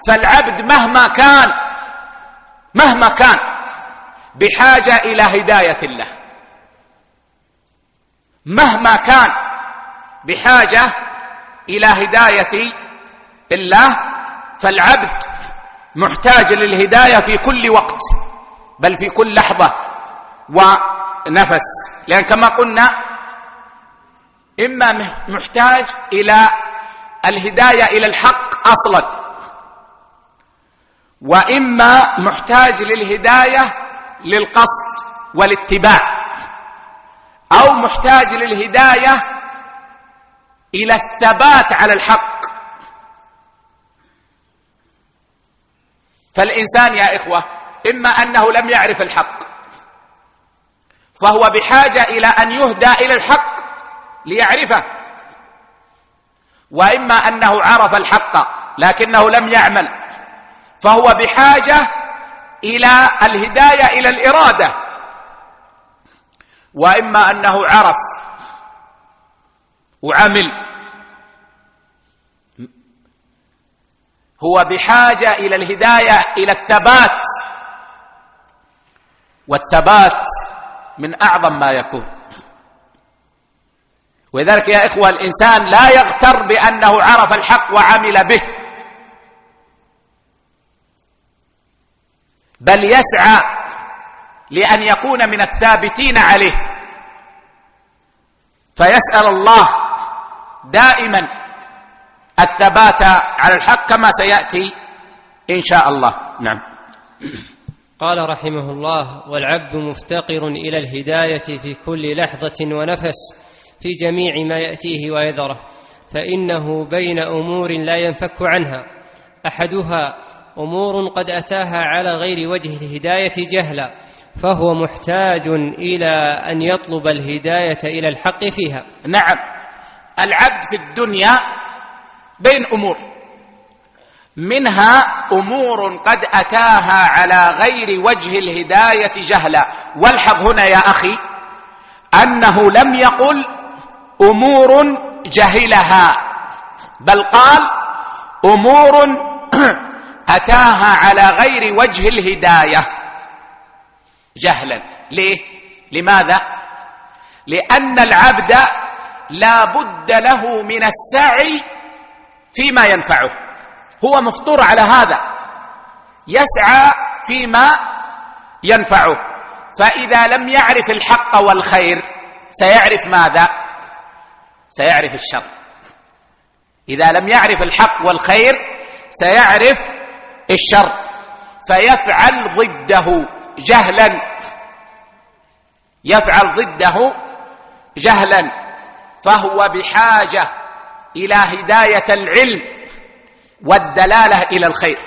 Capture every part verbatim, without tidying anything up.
فالعبد مهما كان مهما كان بحاجة إلى هداية الله، مهما كان بحاجة إلى هداية الله، فالعبد محتاج للهداية في كل وقت، بل في كل لحظة ونفس. لأن كما قلنا إما محتاج إلى الهداية إلى الحق أصلا، وإما محتاج للهداية للقصد والاتباع، أو محتاج للهداية إلى الثبات على الحق. فالإنسان يا إخوة إما أنه لم يعرف الحق فهو بحاجة إلى أن يهدى إلى الحق ليعرفه، وإما أنه عرف الحق لكنه لم يعمل فهو بحاجة إلى الهداية إلى الإرادة، وإما أنه عرف وعمل هو بحاجة إلى الهداية إلى الثبات، والثبات من أعظم ما يكون. ولذلك يا إخوة الإنسان لا يغتر بأنه عرف الحق وعمل به، بل يسعى لأن يكون من الثابتين عليه، فيسأل الله دائما الثبات على الحق كما سيأتي إن شاء الله. نعم. قال رحمه الله: والعبد مفتقر إلى الهداية في كل لحظة ونفس في جميع ما يأتيه ويذره، فإنه بين أمور لا ينفك عنها. أحدها أمور قد أتاها على غير وجه الهداية جهلا، فهو محتاج إلى أن يطلب الهداية إلى الحق فيها. نعم، العبد في الدنيا بين أمور، منها أمور قد أتاها على غير وجه الهداية جهلا. والحظ هنا يا أخي أنه لم يقل أمور جهلها، بل قال أمور أتاها على غير وجه الهداية جهلا. ليه؟ لماذا؟ لأن العبد لا بد له من السعي فيما ينفعه، هو مفطور على هذا، يسعى فيما ينفعه. فإذا لم يعرف الحق والخير سيعرف ماذا؟ سيعرف الشر. إذا لم يعرف الحق والخير سيعرف الشر، فيفعل ضده جهلا، يفعل ضده جهلا، فهو بحاجة إلى هداية العلم والدلالة إلى الخير،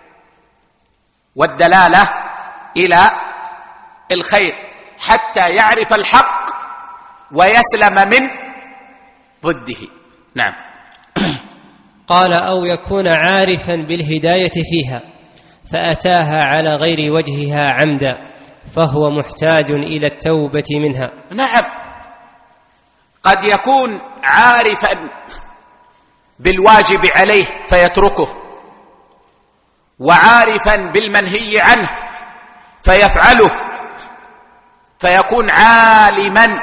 والدلالة إلى الخير حتى يعرف الحق ويسلم من ضده. نعم. قال: أو يكون عارفا بالهداية فيها فأتاها على غير وجهها عمدا، فهو محتاج إلى التوبة منها. نعم، قد يكون عارفا بالواجب عليه فيتركه، وعارفا بالمنهي عنه فيفعله، فيكون عالما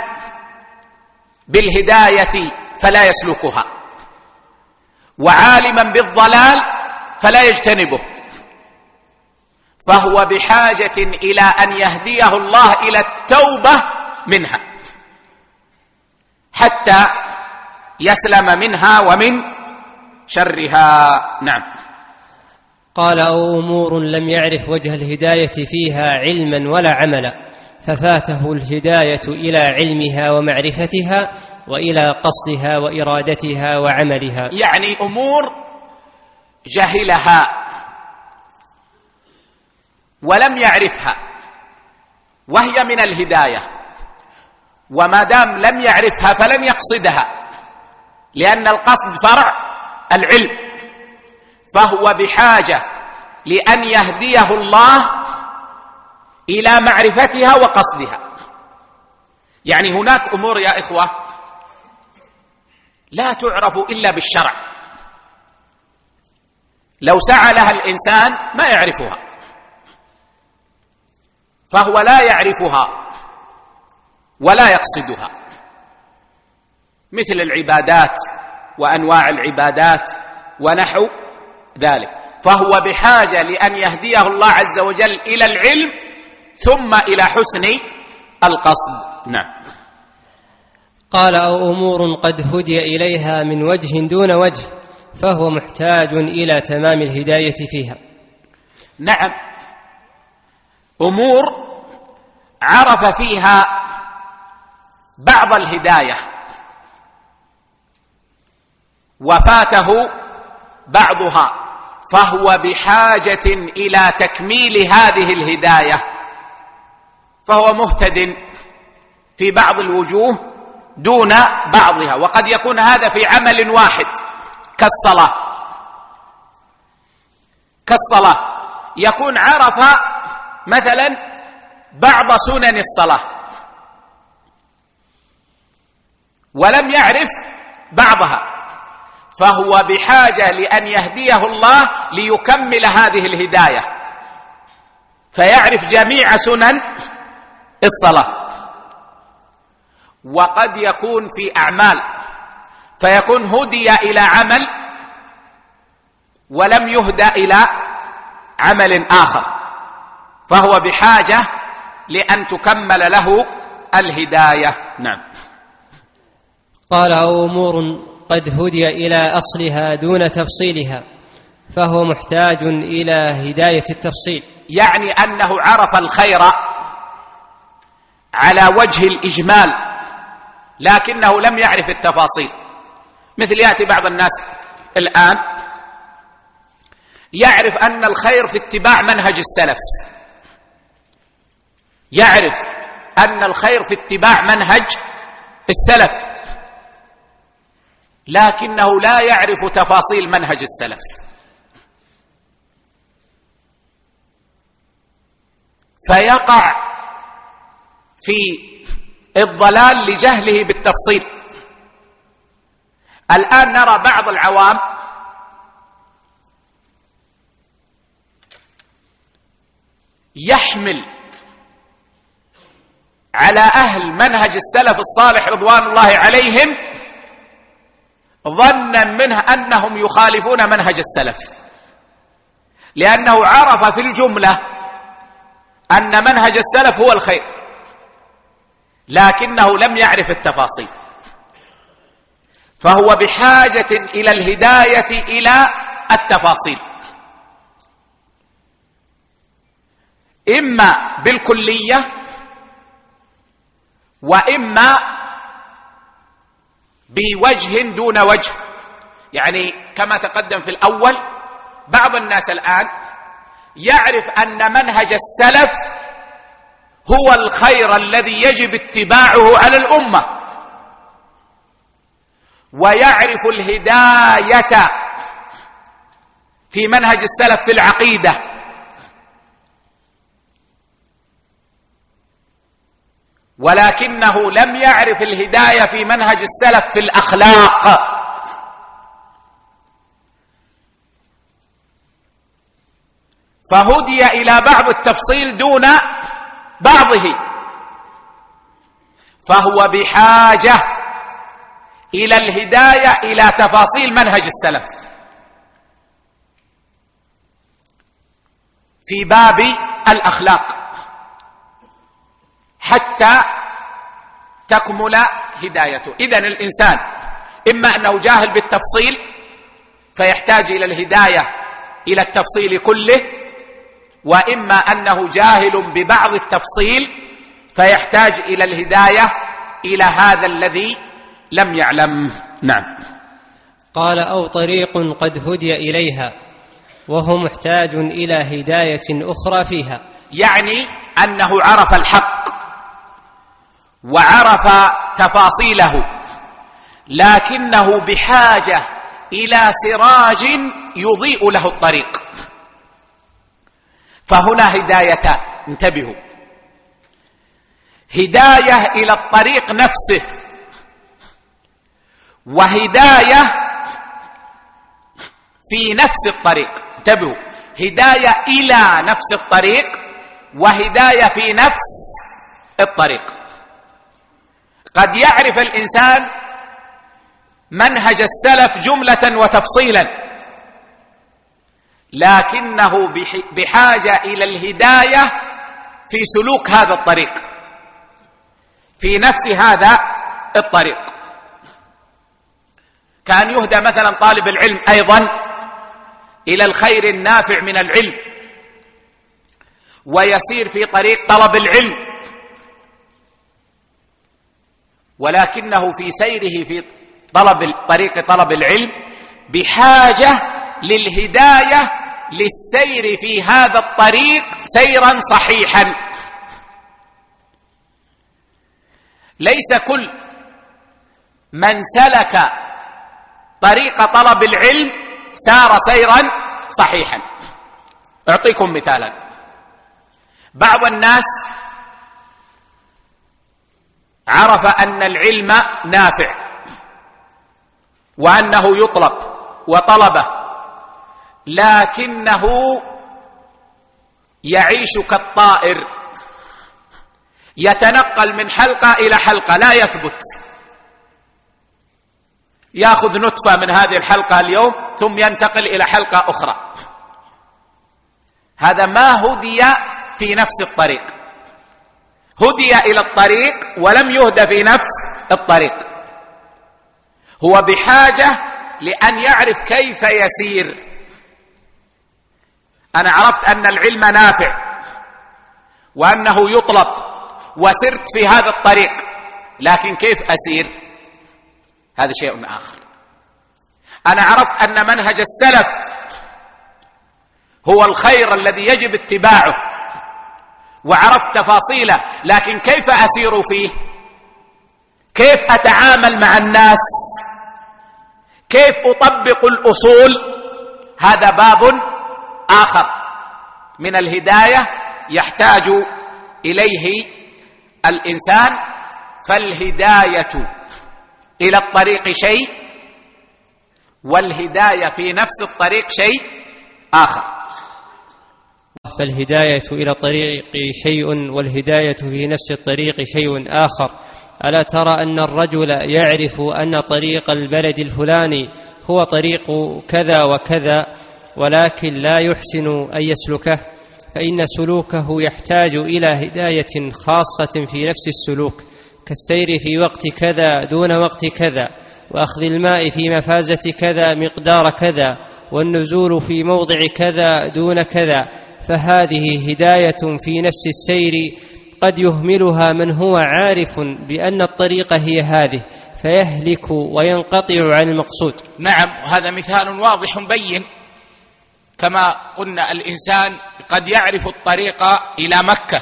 بالهداية فلا يسلكها، وعالما بالضلال فلا يجتنبه، فهو بحاجة إلى أن يهديه الله إلى التوبة منها حتى يسلم منها ومن شرها. نعم. قال: أو أمور لم يعرف وجه الهداية فيها علما ولا عملا، ففاته الهداية إلى علمها ومعرفتها وإلى قصدها وإرادتها وعملها. يعني أمور جهلها ولم يعرفها وهي من الهداية، وما دام لم يعرفها فلن يقصدها، لأن القصد فرع العلم، فهو بحاجة لأن يهديه الله إلى معرفتها وقصدها. يعني هناك أمور يا إخوة لا تعرف إلا بالشرع، لو سعى لها الإنسان ما يعرفها، فهو لا يعرفها ولا يقصدها، مثل العبادات وأنواع العبادات ونحو ذلك، فهو بحاجة لأن يهديه الله عز وجل إلى العلم ثم إلى حسن القصد. نعم. قال: أو أمور قد هدي إليها من وجه دون وجه فهو محتاج إلى تمام الهداية فيها. نعم، أمور عرف فيها بعض الهداية وفاته بعضها، فهو بحاجة إلى تكميل هذه الهداية، فهو مهتد في بعض الوجوه دون بعضها، وقد يكون هذا في عمل واحد كالصلاة. كالصلاة يكون عرف مثلا بعض سنن الصلاة ولم يعرف بعضها، فهو بحاجة لأن يهديه الله ليكمل هذه الهداية فيعرف جميع سنن الصلاة. وقد يكون في أعمال فيكون هدي إلى عمل ولم يهدى إلى عمل آخر، فهو بحاجة لأن تكمل له الهداية. نعم. قال: أو أمور قد هدي إلى أصلها دون تفصيلها فهو محتاج إلى هداية التفصيل، يعني أنه عرف الخير على وجه الإجمال لكنه لم يعرف التفاصيل. مثل يأتي بعض الناس الآن يعرف أن الخير في اتباع منهج السلف، يعرف أن الخير في اتباع منهج السلف، لكنه لا يعرف تفاصيل منهج السلف، فيقع في الضلال لجهله بالتفصيل. الآن نرى بعض العوام يحمل على أهل منهج السلف الصالح رضوان الله عليهم ظنا منه أنهم يخالفون منهج السلف، لأنه عرف في الجملة أن منهج السلف هو الخير لكنه لم يعرف التفاصيل، فهو بحاجة إلى الهداية إلى التفاصيل، إما بالكلية وإما بوجه دون وجه. يعني كما تقدم في الأول، بعض الناس الآن يعرف أن منهج السلف هو الخير الذي يجب اتباعه على الأمة، ويعرف الهداية في منهج السلف في العقيدة، ولكنه لم يعرف الهداية في منهج السلف في الأخلاق. فهدي إلى بعض التفصيل دون بعضه، فهو بحاجة إلى الهداية إلى تفاصيل منهج السلف في باب الأخلاق حتى تكمل هدايته. إذن الإنسان إما أنه جاهل بالتفصيل فيحتاج إلى الهداية إلى التفصيل كله، وإما أنه جاهل ببعض التفصيل فيحتاج إلى الهداية إلى هذا الذي لم يعلم. نعم. قال: أو طريق قد هدي إليها وهو محتاج إلى هداية أخرى فيها، يعني أنه عرف الحق وعرف تفاصيله لكنه بحاجة إلى سراج يضيء له الطريق، فهنا هدايتان، انتبهوا، هداية إلى الطريق نفسه وهداية في نفس الطريق. انتبهوا، هداية إلى نفس الطريق وهداية في نفس الطريق. قد يعرف الإنسان منهج السلف جملة وتفصيلا، لكنه بحاجة إلى الهداية في سلوك هذا الطريق، في نفس هذا الطريق. كان يهدى مثلا طالب العلم أيضا إلى الخير النافع من العلم، ويسير في طريق طلب العلم، ولكنه في سيره في طلب طريق طلب العلم بحاجة للهداية للسير في هذا الطريق سيرا صحيحا. ليس كل من سلك طريق طلب العلم سار سيرا صحيحا. أعطيكم مثالا، بعض الناس عرف أن العلم نافع وأنه يطلب وطلبه، لكنه يعيش كالطائر، يتنقل من حلقة إلى حلقة لا يثبت، يأخذ نطفة من هذه الحلقة اليوم ثم ينتقل إلى حلقة أخرى. هذا ما هدي في نفس الطريق، هدي إلى الطريق ولم يهدى في نفس الطريق. هو بحاجة لأن يعرف كيف يسير. أنا عرفت أن العلم نافع وأنه يطلب وسرت في هذا الطريق، لكن كيف أسير؟ هذا شيء آخر. أنا عرفت أن منهج السلف هو الخير الذي يجب اتباعه وعرفت تفاصيله، لكن كيف أسير فيه؟ كيف أتعامل مع الناس؟ كيف أطبق الأصول؟ هذا باب آخر من الهداية يحتاج إليه الإنسان. فالهداية إلى الطريق شيء، والهداية في نفس الطريق شيء آخر. فالهداية إلى طريق شيء والهداية في نفس الطريق شيء آخر. ألا ترى أن الرجل يعرف أن طريق البلد الفلاني هو طريق كذا وكذا، ولكن لا يحسن أن يسلكه، فإن سلوكه يحتاج إلى هداية خاصة في نفس السلوك، كالسير في وقت كذا دون وقت كذا، وأخذ الماء في مفازة كذا مقدار كذا، والنزول في موضع كذا دون كذا. فهذه هداية في نفس السير قد يهملها من هو عارف بأن الطريق هي هذه، فيهلك وينقطع عن المقصود. نعم، هذا مثال واضح بين. كما قلنا الإنسان قد يعرف الطريق إلى مكة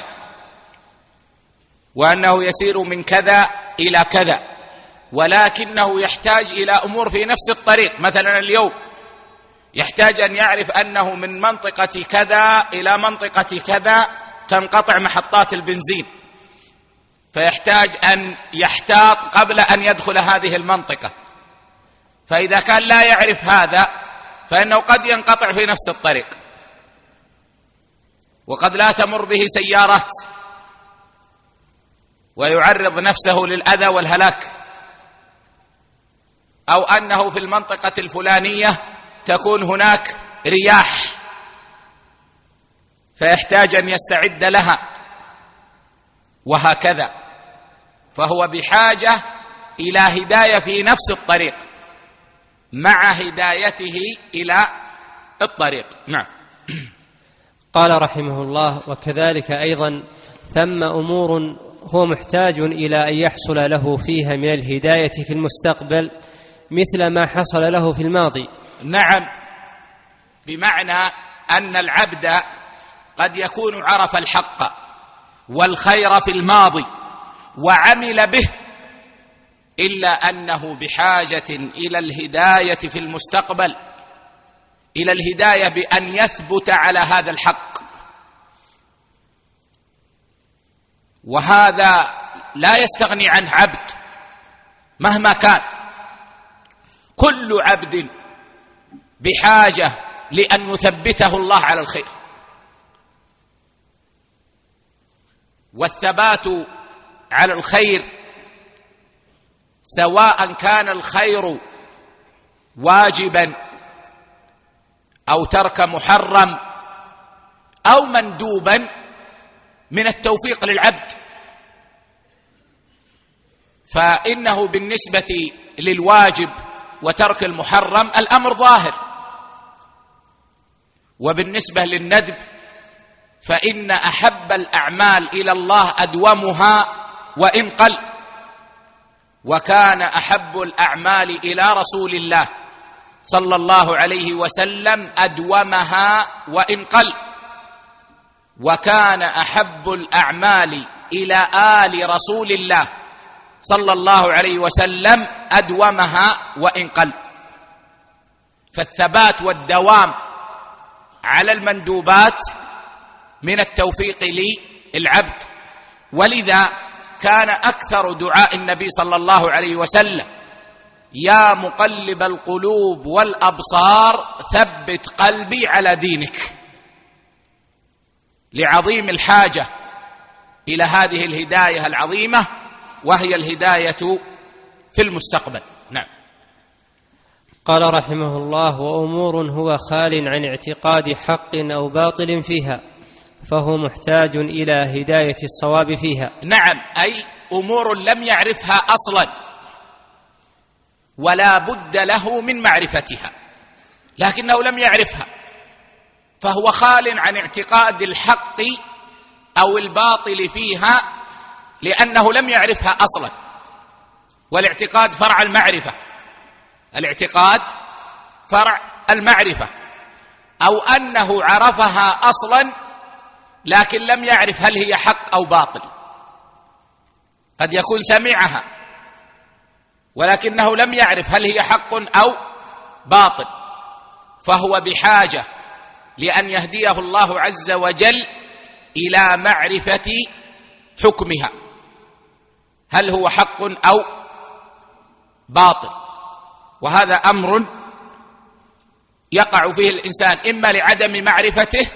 وأنه يسير من كذا إلى كذا، ولكنه يحتاج إلى أمور في نفس الطريق. مثلا اليوم يحتاج أن يعرف أنه من منطقة كذا إلى منطقة كذا تنقطع محطات البنزين، فيحتاج أن يحتاط قبل أن يدخل هذه المنطقة. فإذا كان لا يعرف هذا فإنه قد ينقطع في نفس الطريق، وقد لا تمر به سيارات ويعرض نفسه للأذى والهلاك، أو أنه في المنطقة الفلانية تكون هناك رياح فيحتاج أن يستعد لها، وهكذا. فهو بحاجة إلى هداية في نفس الطريق مع هدايته إلى الطريق. نعم. قال رحمه الله: وكذلك أيضا ثم أمور هو محتاج إلى أن يحصل له فيها من الهداية في المستقبل مثل ما حصل له في الماضي. نعم، بمعنى أن العبد قد يكون عرف الحق والخير في الماضي وعمل به، إلا أنه بحاجة إلى الهداية في المستقبل، إلى الهداية بأن يثبت على هذا الحق. وهذا لا يستغني عنه عبد مهما كان. كل عبد بحاجة لأن يثبته الله على الخير. والثبات على الخير سواء كان الخير واجبا أو ترك محرم أو مندوبا من التوفيق للعبد، فإنه بالنسبة للواجب وترك المحرم الأمر ظاهر، وبالنسبة للندب فإن أحب الأعمال إلى الله أدومها وإن قل، وكان أحب الأعمال إلى رسول الله صلى الله عليه وسلم أدومها وإن قل، وكان أحب الأعمال إلى آل رسول الله صلى الله عليه وسلم أدومها وإن قل. فالثبات والدوام على المندوبات من التوفيق للعبد، ولذا كان أكثر دعاء النبي صلى الله عليه وسلم: يا مقلب القلوب والأبصار ثبت قلبي على دينك، لعظيم الحاجة إلى هذه الهداية العظيمة، وهي الهداية في المستقبل. نعم. قال رحمه الله: وأمور هو خال عن اعتقاد حق أو باطل فيها، فهو محتاج إلى هداية الصواب فيها. نعم، أي أمور لم يعرفها أصلا ولا بد له من معرفتها، لكنه لم يعرفها، فهو خال عن اعتقاد الحق أو الباطل فيها لأنه لم يعرفها أصلا. والاعتقاد فرع المعرفة، الاعتقاد فرع المعرفة، أو أنه عرفها أصلا لكن لم يعرف هل هي حق أو باطل. قد يكون سمعها ولكنه لم يعرف هل هي حق أو باطل، فهو بحاجة لأن يهديه الله عز وجل إلى معرفة حكمها، هل هو حق أو باطل. وهذا أمر يقع فيه الإنسان إما لعدم معرفته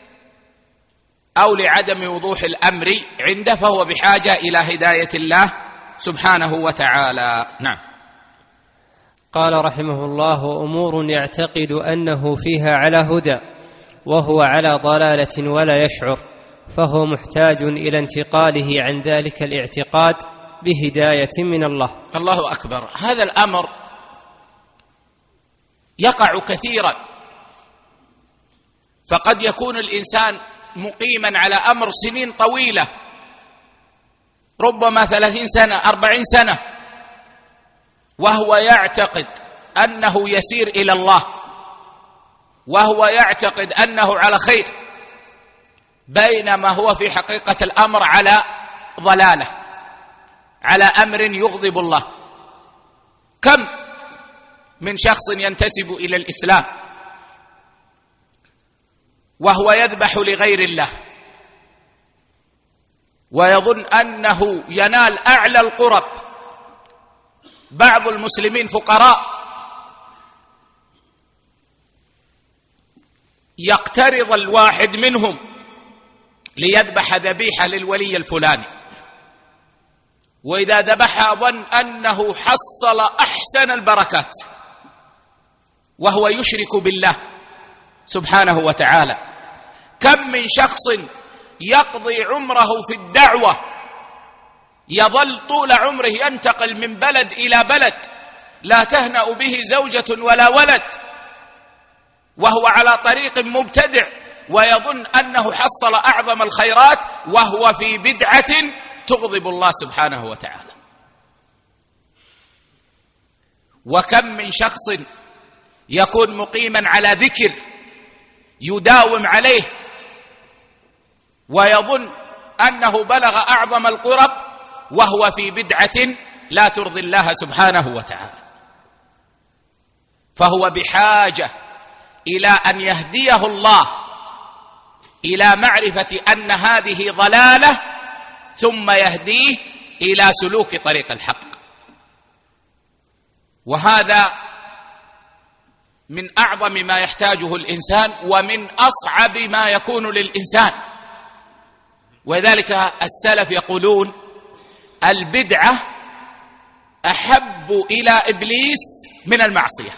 أو لعدم وضوح الأمر عنده، فهو بحاجة إلى هداية الله سبحانه وتعالى. نعم. قال رحمه الله: وأمور يعتقد أنه فيها على هدى وهو على ضلالة ولا يشعر، فهو محتاج إلى انتقاله عن ذلك الاعتقاد بهداية من الله. الله أكبر. هذا الأمر يقع كثيرا، فقد يكون الإنسان مقيما على أمر سنين طويلة، ربما ثلاثين سنة أربعين سنة، وهو يعتقد أنه يسير إلى الله، وهو يعتقد أنه على خير، بينما هو في حقيقة الأمر على ضلالة، على أمر يغضب الله. كم من شخص ينتسب إلى الإسلام وهو يذبح لغير الله ويظن أنه ينال أعلى القرب. بعض المسلمين فقراء يقترض الواحد منهم ليذبح ذبيحة للولي الفلاني، وإذا ذبحها ظن أنه حصل أحسن البركات، وهو يشرك بالله سبحانه وتعالى. كم من شخص يقضي عمره في الدعوة، يظل طول عمره ينتقل من بلد إلى بلد، لا تهنأ به زوجة ولا ولد، وهو على طريق مبتدع، ويظن أنه حصل أعظم الخيرات وهو في بدعة تغضب الله سبحانه وتعالى. وكم من شخص يكون مقيما على ذكر يداوم عليه ويظن أنه بلغ أعظم القرب وهو في بدعة لا ترضي الله سبحانه وتعالى. فهو بحاجة إلى أن يهديه الله إلى معرفة أن هذه ضلالة، ثم يهديه إلى سلوك طريق الحق. وهذا من أعظم ما يحتاجه الإنسان ومن أصعب ما يكون للإنسان. وذلك السلف يقولون البدعة أحب إلى إبليس من المعصية.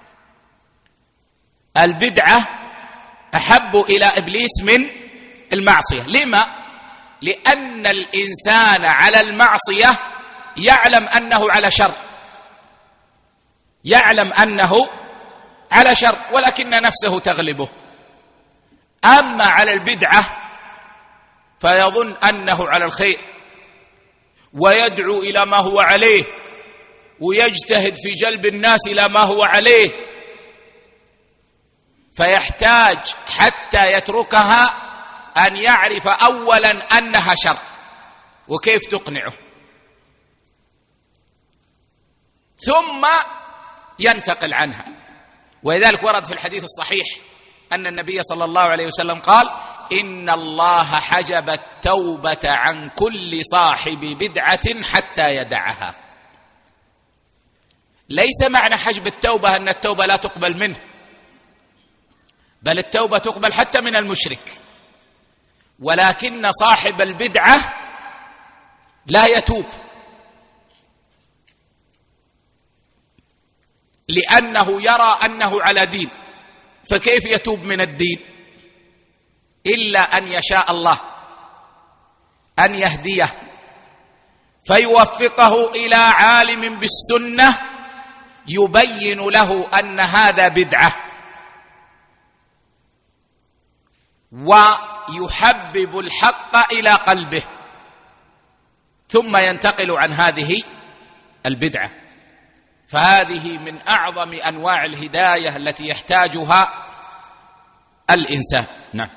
البدعة أحب إلى إبليس من المعصية. لما؟ لأن الإنسان على المعصية يعلم أنه على شر، يعلم أنه على شر، ولكن نفسه تغلبه. أما على البدعة فيظن أنه على الخير ويدعو إلى ما هو عليه ويجتهد في جلب الناس إلى ما هو عليه، فيحتاج حتى يتركها أن يعرف أولا أنها شر، وكيف تقنعه، ثم ينتقل عنها. ولذلك ورد في الحديث الصحيح أن النبي صلى الله عليه وسلم قال: إن الله حجب التوبة عن كل صاحب بدعة حتى يدعها. ليس معنى حجب التوبة أن التوبة لا تقبل منه، بل التوبة تقبل حتى من المشرك، ولكن صاحب البدعة لا يتوب، لأنه يرى أنه على دين، فكيف يتوب من الدين؟ إلا أن يشاء الله أن يهديه فيوفقه إلى عالم بالسنة يبين له أن هذا بدعة، ويحبب الحق إلى قلبه، ثم ينتقل عن هذه البدعة. فهذه من أعظم أنواع الهداية التي يحتاجها الإنسان. نعم.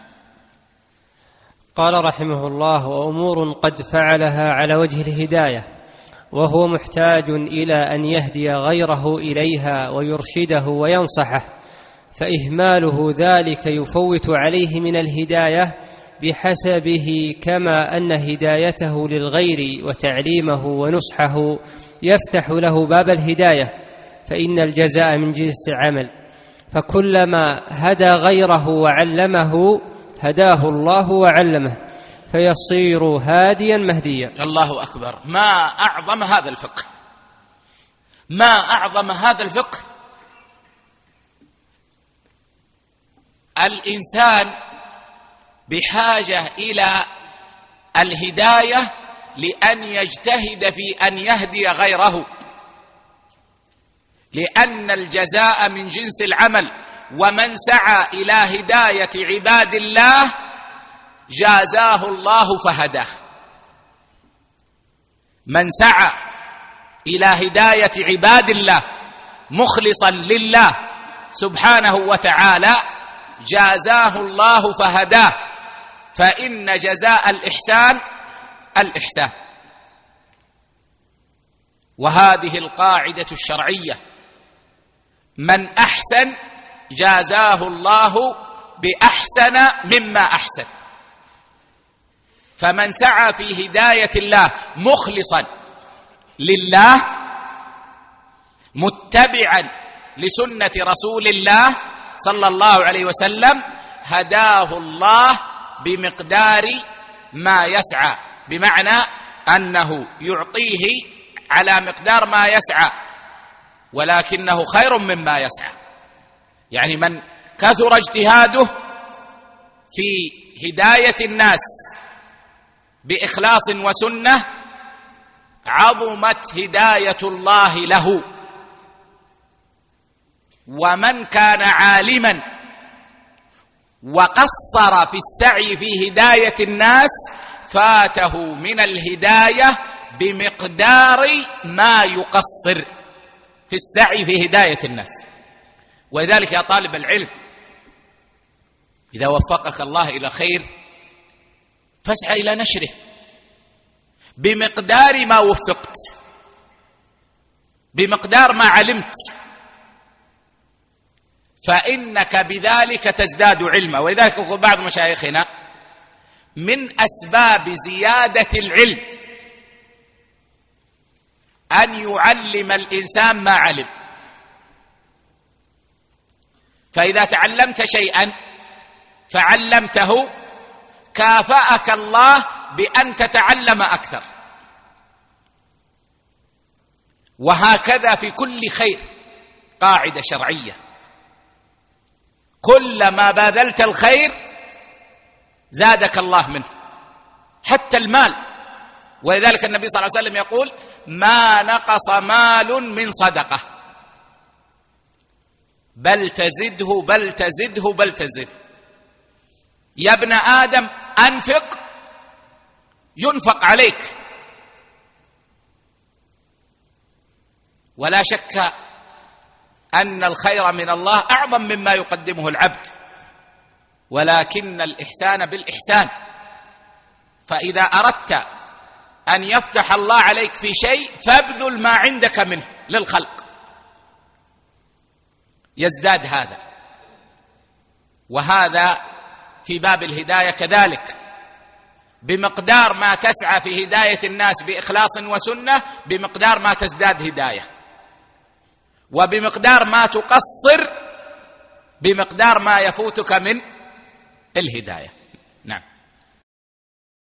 قال رحمه الله: وأمور قد فعلها على وجه الهداية وهو محتاج إلى أن يهدي غيره إليها ويرشده وينصحه، فإهماله ذلك يفوت عليه من الهداية بحسبه، كما أن هدايته للغير وتعليمه ونصحه يفتح له باب الهداية، فإن الجزاء من جنس العمل، فكلما هدى غيره وعلمه هداه الله وعلمه، فيصير هاديا مهديا. الله أكبر! ما أعظم هذا الفقه، ما أعظم هذا الفقه. الإنسان بحاجة إلى الهداية لأن يجتهد في أن يهدي غيره، لأن الجزاء من جنس العمل، ومن سعى إلى هداية عباد الله جازاه الله فهداه. من سعى إلى هداية عباد الله مخلصا لله سبحانه وتعالى جازاه الله فهداه، فإن جزاء الإحسان الإحسان. وهذه القاعدة الشرعية: من أحسن جازاه الله بأحسن مما أحسن. فمن سعى في هداية الله مخلصا لله متبعا لسنة رسول الله صلى الله عليه وسلم هداه الله بمقدار ما يسعى، بمعنى أنه يعطيه على مقدار ما يسعى، ولكنه خير مما يسعى. يعني من كثر اجتهاده في هداية الناس بإخلاص وسنة عظمت هداية الله له، ومن كان عالما وقصر في السعي في هداية الناس فاته من الهداية بمقدار ما يقصر في السعي في هداية الناس. ولذلك يا طالب العلم، إذا وفقك الله إلى خير فاسعى إلى نشره بمقدار ما وفقت، بمقدار ما علمت، فإنك بذلك تزداد علما. ولذلك يقول بعض مشايخنا: من أسباب زيادة العلم أن يعلم الإنسان ما علم. فإذا تعلمت شيئا فعلمته كافأك الله بأن تتعلم أكثر، وهكذا في كل خير، قاعدة شرعية، كلما باذلت الخير زادك الله منه، حتى المال. ولذلك النبي صلى الله عليه وسلم يقول: ما نقص مال من صدقة بل تزده بل تزده بل تزده. يا ابن آدم أنفق ينفق عليك. ولا شك أن الخير من الله أعظم مما يقدمه العبد، ولكن الإحسان بالإحسان. فإذا أردت أن يفتح الله عليك في شيء فابذل ما عندك منه للخلق، يزداد هذا. وهذا في باب الهداية كذلك، بمقدار ما تسعى في هداية الناس بإخلاص وسنة بمقدار ما تزداد هداية، وبمقدار ما تقصر بمقدار ما يفوتك من الهداية. نعم.